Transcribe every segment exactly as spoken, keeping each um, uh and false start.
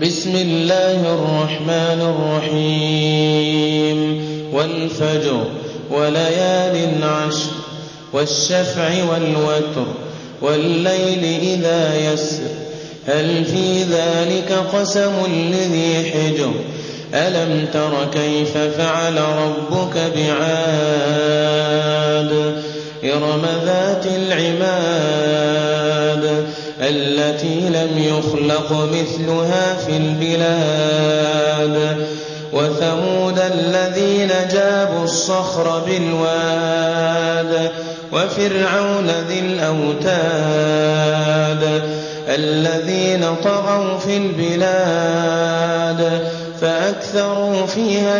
بسم الله الرحمن الرحيم والفجر وليال عشر والشفع والوتر والليل إذا يسر هل في ذلك قسم لذي حجر ألم تر كيف فعل ربك بعاد إرم ذات العماد التي لم يخلق مثلها في البلاد وثمود الذين جابوا الصخر بالواد وفرعون ذي الأوتاد الذين طغوا في البلاد فأكثروا فيها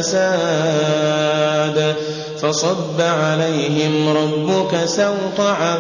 الفساد فصب عليهم ربك سوط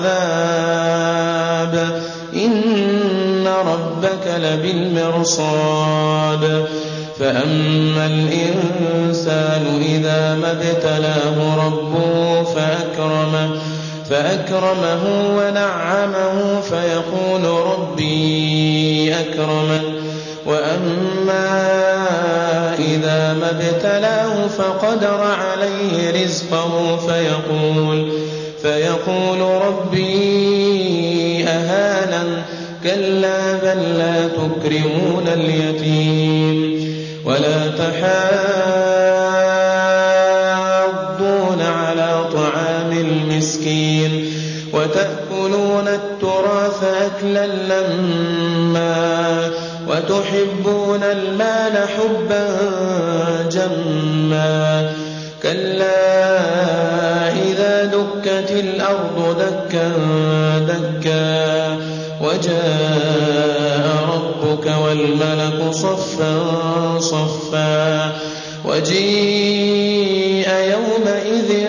عذاب إن ربك لبالمرصاد فأما الإنسان إذا ما ابتلاه ربه فأكرمه, فأكرمه ونعمه فيقول ربي أكرمن وأما إذا ما ابتلاه فقدر عليه رزقه فيقول, فيقول ربي أهانن كلا بل لا تكرمون اليتيم ولا تحاضون على طعام المسكين وتأكلون التراث أكلا لما وتحبون المال حبا جما كلا إذا دكت الأرض دكا دكا وجاء ربك والملك صفا صفا وجيء يومئذ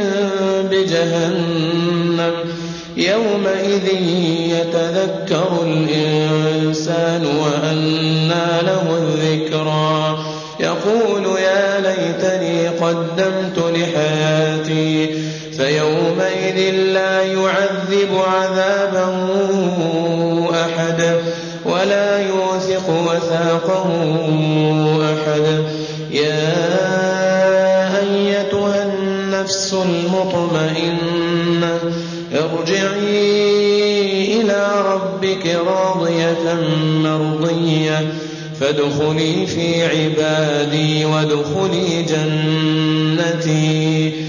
بجهنم يومئذ يتذكر الإنسان وأنى له الذكرى يقول يا ليتني قدمت لحياتي فيومئذ لا يعذب عذابه أحد ولا يوثق وثاقه أحد يا أيتها النفس المطمئنة ارجعي إلى ربك راضية مرضية فادخلي في عبادي وادخلي جنتي